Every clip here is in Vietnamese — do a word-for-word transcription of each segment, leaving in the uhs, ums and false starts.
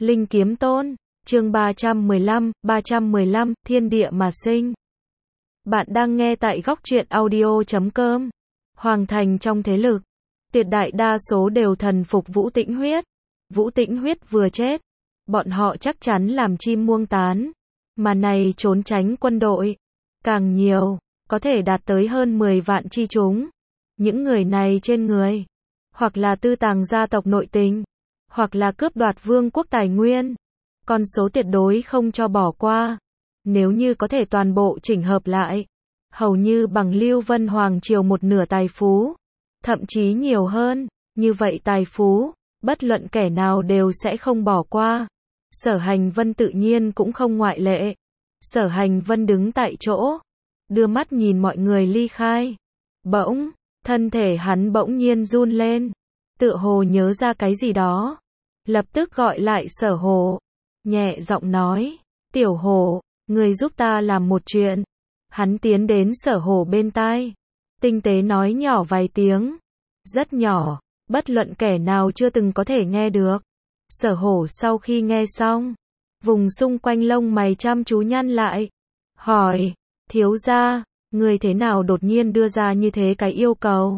Linh Kiếm Tôn, chương ba trăm mười lăm, ba trăm mười lăm, thiên địa mà sinh. Bạn đang nghe tại góc truyện audio chấm com. Hoàng thành trong thế lực, tuyệt đại đa số đều thần phục Vũ Tĩnh Huyết. Vũ Tĩnh Huyết vừa chết, bọn họ chắc chắn làm chim muông tán. Mà này trốn tránh quân đội, càng nhiều, có thể đạt tới hơn mười vạn chi chúng. Những người này trên người, hoặc là tư tàng gia tộc nội tình, hoặc là cướp đoạt vương quốc tài nguyên. Con số tuyệt đối không cho bỏ qua. Nếu như có thể toàn bộ chỉnh hợp lại, hầu như bằng Lưu Vân Hoàng triều một nửa tài phú, thậm chí nhiều hơn, như vậy tài phú, bất luận kẻ nào đều sẽ không bỏ qua. Sở Hành Vân tự nhiên cũng không ngoại lệ. Sở Hành Vân đứng tại chỗ, đưa mắt nhìn mọi người ly khai. Bỗng, thân thể hắn bỗng nhiên run lên, tựa hồ nhớ ra cái gì đó. Lập tức gọi lại Sở Hổ, nhẹ giọng nói, Tiểu Hổ, người giúp ta làm một chuyện. Hắn tiến đến Sở Hổ bên tai, tinh tế nói nhỏ vài tiếng, rất nhỏ, bất luận kẻ nào chưa từng có thể nghe được. Sở Hổ sau khi nghe xong, vùng xung quanh lông mày chăm chú nhăn lại, hỏi, thiếu gia, người thế nào đột nhiên đưa ra như thế cái yêu cầu?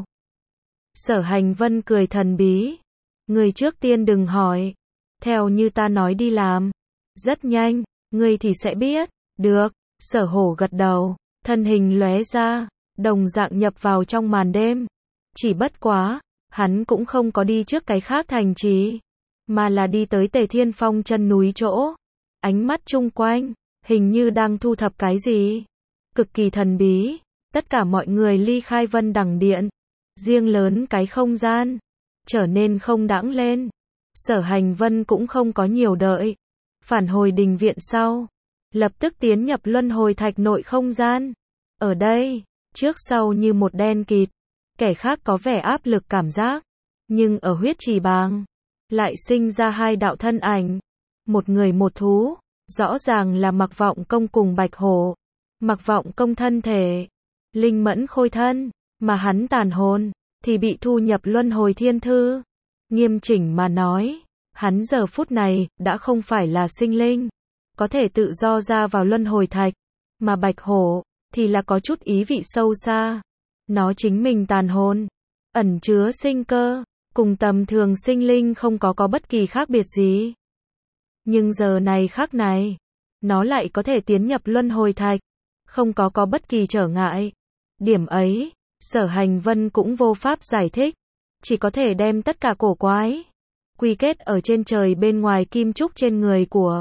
Sở Hành Vân cười thần bí, người trước tiên đừng hỏi, theo như ta nói đi làm, rất nhanh, người thì sẽ biết. Được. Sở Hổ gật đầu, thân hình lóe ra, đồng dạng nhập vào trong màn đêm. Chỉ bất quá, hắn cũng không có đi trước cái khác thành trì, mà là đi tới Tề Thiên Phong chân núi chỗ. Ánh mắt chung quanh, hình như đang thu thập cái gì, cực kỳ thần bí. Tất cả mọi người ly khai Vân Đằng Điện, riêng lớn cái không gian, trở nên không đãng lên. Sở Hành Vân cũng không có nhiều đợi, phản hồi đình viện sau, lập tức tiến nhập luân hồi thạch nội không gian. Ở đây, trước sau như một đen kịt, kẻ khác có vẻ áp lực cảm giác, nhưng ở huyết trì bàng, lại sinh ra hai đạo thân ảnh, một người một thú, rõ ràng là Mặc Vọng Công cùng Bạch Hổ. Mặc Vọng Công thân thể, linh mẫn khôi thân, mà hắn tàn hồn, thì bị thu nhập luân hồi thiên thư. Nghiêm chỉnh mà nói, hắn giờ phút này, đã không phải là sinh linh, có thể tự do ra vào luân hồi thạch, mà Bạch Hổ, thì là có chút ý vị sâu xa. Nó chính mình tàn hồn, ẩn chứa sinh cơ, cùng tầm thường sinh linh không có có bất kỳ khác biệt gì. Nhưng giờ này khắc này, nó lại có thể tiến nhập luân hồi thạch, không có có bất kỳ trở ngại. Điểm ấy, Sở Hành Vân cũng vô pháp giải thích, chỉ có thể đem tất cả cổ quái quy kết ở trên trời bên ngoài kim trúc trên người của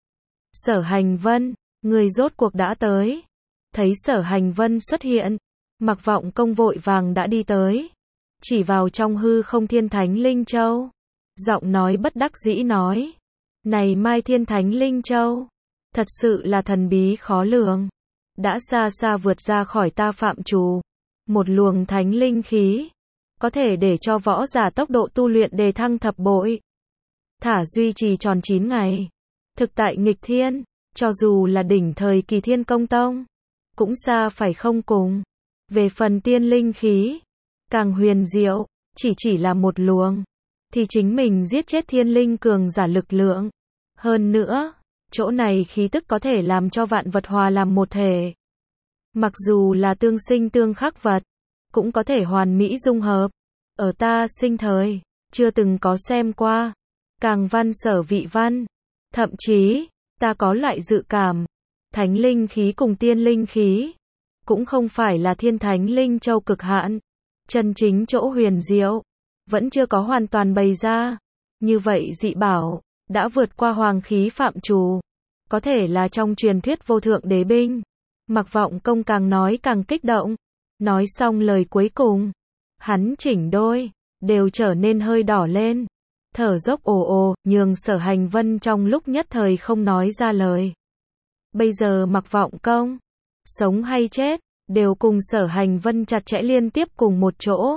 Sở Hành Vân. Người rốt cuộc đã tới. Thấy Sở Hành Vân xuất hiện, Mặc Vọng Công vội vàng đã đi tới, chỉ vào trong hư không Thiên Thánh Linh Châu, giọng nói bất đắc dĩ nói, này Mai Thiên Thánh Linh Châu, thật sự là thần bí khó lường, đã xa xa vượt ra khỏi ta phạm trù. Một luồng thánh linh khí, có thể để cho võ giả tốc độ tu luyện đề thăng thập bội, thả duy trì tròn chín ngày. Thực tại nghịch thiên, cho dù là đỉnh thời kỳ Thiên Công Tông, cũng xa phải không cùng. Về phần tiên linh khí, càng huyền diệu, chỉ chỉ là một luồng, thì chính mình giết chết thiên linh cường giả lực lượng. Hơn nữa, chỗ này khí tức có thể làm cho vạn vật hòa làm một thể. Mặc dù là tương sinh tương khắc vật, cũng có thể hoàn mỹ dung hợp. Ở ta sinh thời, chưa từng có xem qua. Càng văn sở vị văn. Thậm chí, ta có loại dự cảm, thánh linh khí cùng tiên linh khí, cũng không phải là Thiên Thánh Linh Châu cực hạn. Chân chính chỗ huyền diệu, vẫn chưa có hoàn toàn bày ra. Như vậy dị bảo, đã vượt qua hoàng khí phạm trù. Có thể là trong truyền thuyết vô thượng đế binh. Mặc Vọng Công càng nói càng kích động. Nói xong lời cuối cùng, hắn chỉnh đôi, đều trở nên hơi đỏ lên. Thở dốc ồ ồ, nhường Sở Hành Vân trong lúc nhất thời không nói ra lời. Bây giờ Mặc Vọng Công, sống hay chết, đều cùng Sở Hành Vân chặt chẽ liên tiếp cùng một chỗ.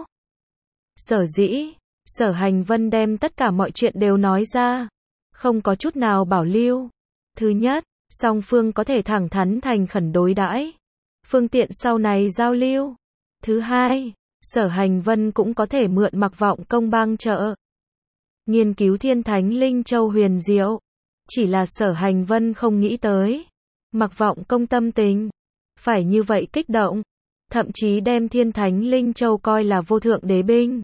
Sở dĩ, Sở Hành Vân đem tất cả mọi chuyện đều nói ra, không có chút nào bảo lưu. Thứ nhất, song phương có thể thẳng thắn thành khẩn đối đãi, phương tiện sau này giao lưu. Thứ hai, Sở Hành Vân cũng có thể mượn Mặc Vọng Công bang trợ, nghiên cứu Thiên Thánh Linh Châu huyền diệu. Chỉ là Sở Hành Vân không nghĩ tới. Mặc Vọng Công tâm tình phải như vậy kích động, thậm chí đem Thiên Thánh Linh Châu coi là vô thượng đế binh.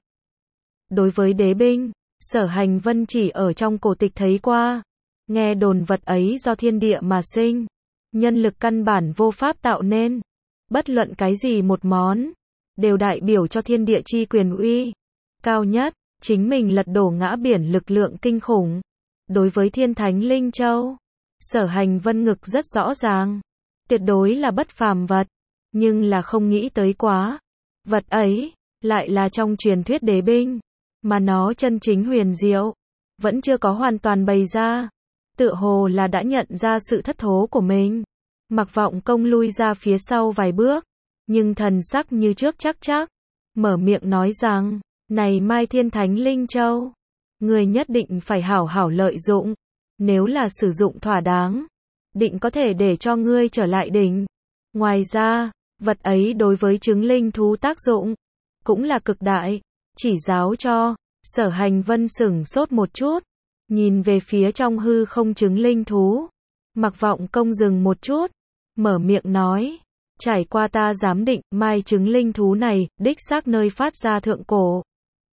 Đối với đế binh, Sở Hành Vân chỉ ở trong cổ tịch thấy qua, nghe đồn vật ấy do thiên địa mà sinh, nhân lực căn bản vô pháp tạo nên, bất luận cái gì một món, đều đại biểu cho thiên địa chi quyền uy cao nhất, chính mình lật đổ ngã biển lực lượng kinh khủng. Đối với Thiên Thánh Linh Châu, Sở Hành Vân ngực rất rõ ràng, tuyệt đối là bất phàm vật, nhưng là không nghĩ tới quá, vật ấy lại là trong truyền thuyết đế binh, mà nó chân chính huyền diệu, vẫn chưa có hoàn toàn bày ra, tựa hồ là đã nhận ra sự thất thố của mình. Mặc Vọng Công lui ra phía sau vài bước, nhưng thần sắc như trước chắc chắc, mở miệng nói rằng, này Mai Thiên Thánh Linh Châu, người nhất định phải hảo hảo lợi dụng, nếu là sử dụng thỏa đáng, định có thể để cho ngươi trở lại đỉnh. Ngoài ra, vật ấy đối với trứng linh thú tác dụng, cũng là cực đại, chỉ giáo cho. Sở Hành Vân sửng sốt một chút, nhìn về phía trong hư không trứng linh thú. Mặc Vọng Công dừng một chút, mở miệng nói, trải qua ta giám định, mai trứng linh thú này, đích xác nơi phát ra thượng cổ.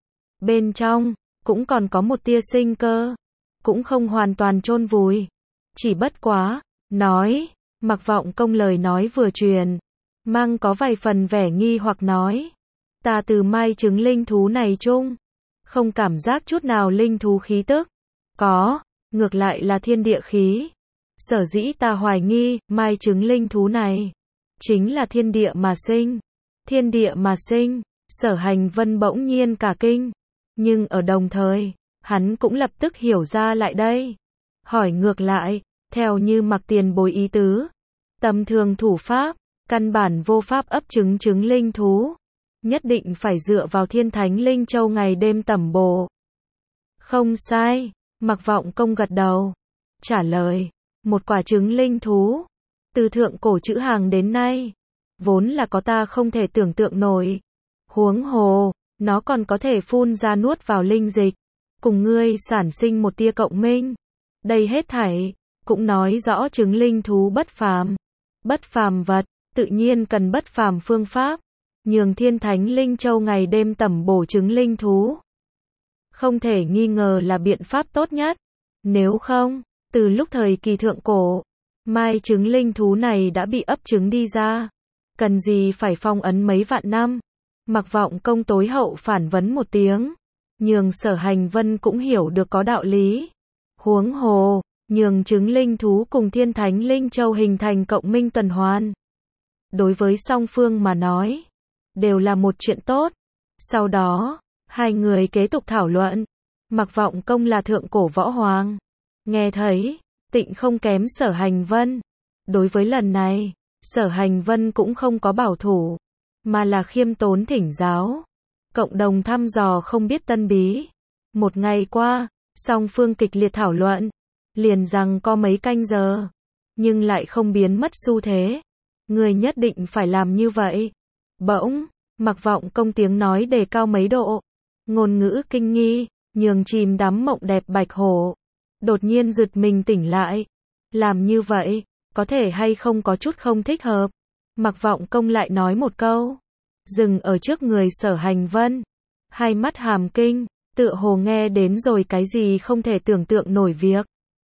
Bên trong, cũng còn có một tia sinh cơ, cũng không hoàn toàn chôn vùi. Chỉ bất quá, nói, Mặc Vọng Công lời nói vừa truyền, mang có vài phần vẻ nghi hoặc nói, ta từ mai trứng linh thú này chung, không cảm giác chút nào linh thú khí tức, có, ngược lại là thiên địa khí. Sở dĩ ta hoài nghi, mai trứng linh thú này, chính là thiên địa mà sinh. Thiên địa mà sinh, Sở Hành Vân bỗng nhiên cả kinh, nhưng ở đồng thời, hắn cũng lập tức hiểu ra lại đây. Hỏi ngược lại, theo như Mặc tiền bối ý tứ, tầm thường thủ pháp, căn bản vô pháp ấp trứng trứng linh thú, nhất định phải dựa vào Thiên Thánh Linh Châu ngày đêm tẩm bổ. Không sai, Mặc Vọng Công gật đầu, trả lời, một quả trứng linh thú, từ thượng cổ chữ hàng đến nay, vốn là có ta không thể tưởng tượng nổi. Huống hồ, nó còn có thể phun ra nuốt vào linh dịch, cùng ngươi sản sinh một tia cộng minh. Đây hết thảy, cũng nói rõ trứng linh thú bất phàm. Bất phàm vật, tự nhiên cần bất phàm phương pháp, nhường Thiên Thánh Linh Châu ngày đêm tẩm bổ trứng linh thú. Không thể nghi ngờ là biện pháp tốt nhất. Nếu không, từ lúc thời kỳ thượng cổ, mai trứng linh thú này đã bị ấp trứng đi ra. Cần gì phải phong ấn mấy vạn năm? Mặc Vọng Công tối hậu phản vấn một tiếng, nhường Sở Hành Vân cũng hiểu được có đạo lý. Huống hồ, nhường trứng linh thú cùng Thiên Thánh Linh Châu hình thành cộng minh tuần hoàn. Đối với song phương mà nói, đều là một chuyện tốt. Sau đó, hai người kế tục thảo luận. Mặc Vọng Công là thượng cổ võ hoàng, nghe thấy, tịnh không kém Sở Hành Vân. Đối với lần này, Sở Hành Vân cũng không có bảo thủ, mà là khiêm tốn thỉnh giáo, cộng đồng thăm dò không biết tân bí. Một ngày qua, song phương kịch liệt thảo luận, liền rằng có mấy canh giờ, nhưng lại không biến mất xu thế. Người nhất định phải làm như vậy. Bỗng, Mặc Vọng Công tiếng nói đề cao mấy độ, ngôn ngữ kinh nghi, nhường chìm đắm mộng đẹp Bạch Hổ đột nhiên giật mình tỉnh lại. Làm như vậy, có thể hay không có chút không thích hợp? Mặc Vọng Công lại nói một câu, dừng ở trước người Sở Hành Vân, hai mắt hàm kinh, tựa hồ nghe đến rồi cái gì không thể tưởng tượng nổi việc.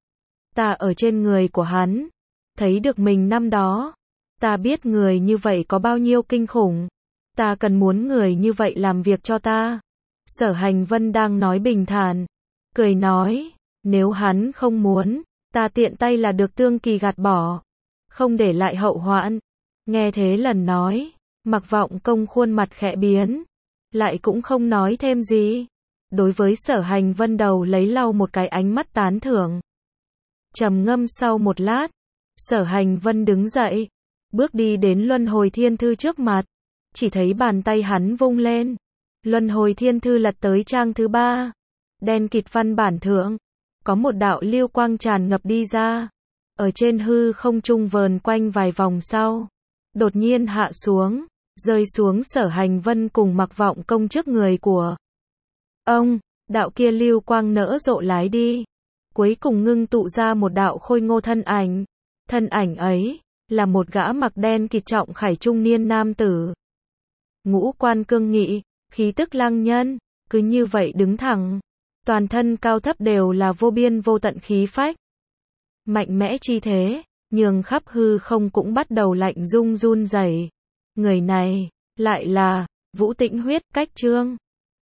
Ta ở trên người của hắn, thấy được mình năm đó, ta biết người như vậy có bao nhiêu kinh khủng, ta cần muốn người như vậy làm việc cho ta. Sở Hành Vân đang nói bình thản, cười nói, nếu hắn không muốn, ta tiện tay là được Tương Kỳ gạt bỏ, không để lại hậu hoạn. Nghe thế lần nói, Mặc Vọng Công khuôn mặt khẽ biến, lại cũng không nói thêm gì. Đối với Sở Hành Vân đầu lấy lau một cái ánh mắt tán thưởng. Trầm ngâm sau một lát, Sở Hành Vân đứng dậy, bước đi đến Luân Hồi Thiên Thư trước mặt, chỉ thấy bàn tay hắn vung lên, Luân Hồi Thiên Thư lật tới trang thứ ba, đen kịt văn bản thượng, có một đạo lưu quang tràn ngập đi ra, ở trên hư không trung vờn quanh vài vòng sau, đột nhiên hạ xuống, rơi xuống Sở Hành Vân cùng Mặc Vọng Công trước người của ông. Đạo kia lưu quang nỡ rộ lái đi, cuối cùng ngưng tụ ra một đạo khôi ngô thân ảnh. Thân ảnh ấy, là một gã mặc đen kịt trọng khải trung niên nam tử. Ngũ quan cương nghị, khí tức lăng nhân, cứ như vậy đứng thẳng. Toàn thân cao thấp đều là vô biên vô tận khí phách. Mạnh mẽ chi thế, nhường khắp hư không cũng bắt đầu lạnh rung run rẩy. Người này, lại là, Vũ Tĩnh Huyết, Cách Trương.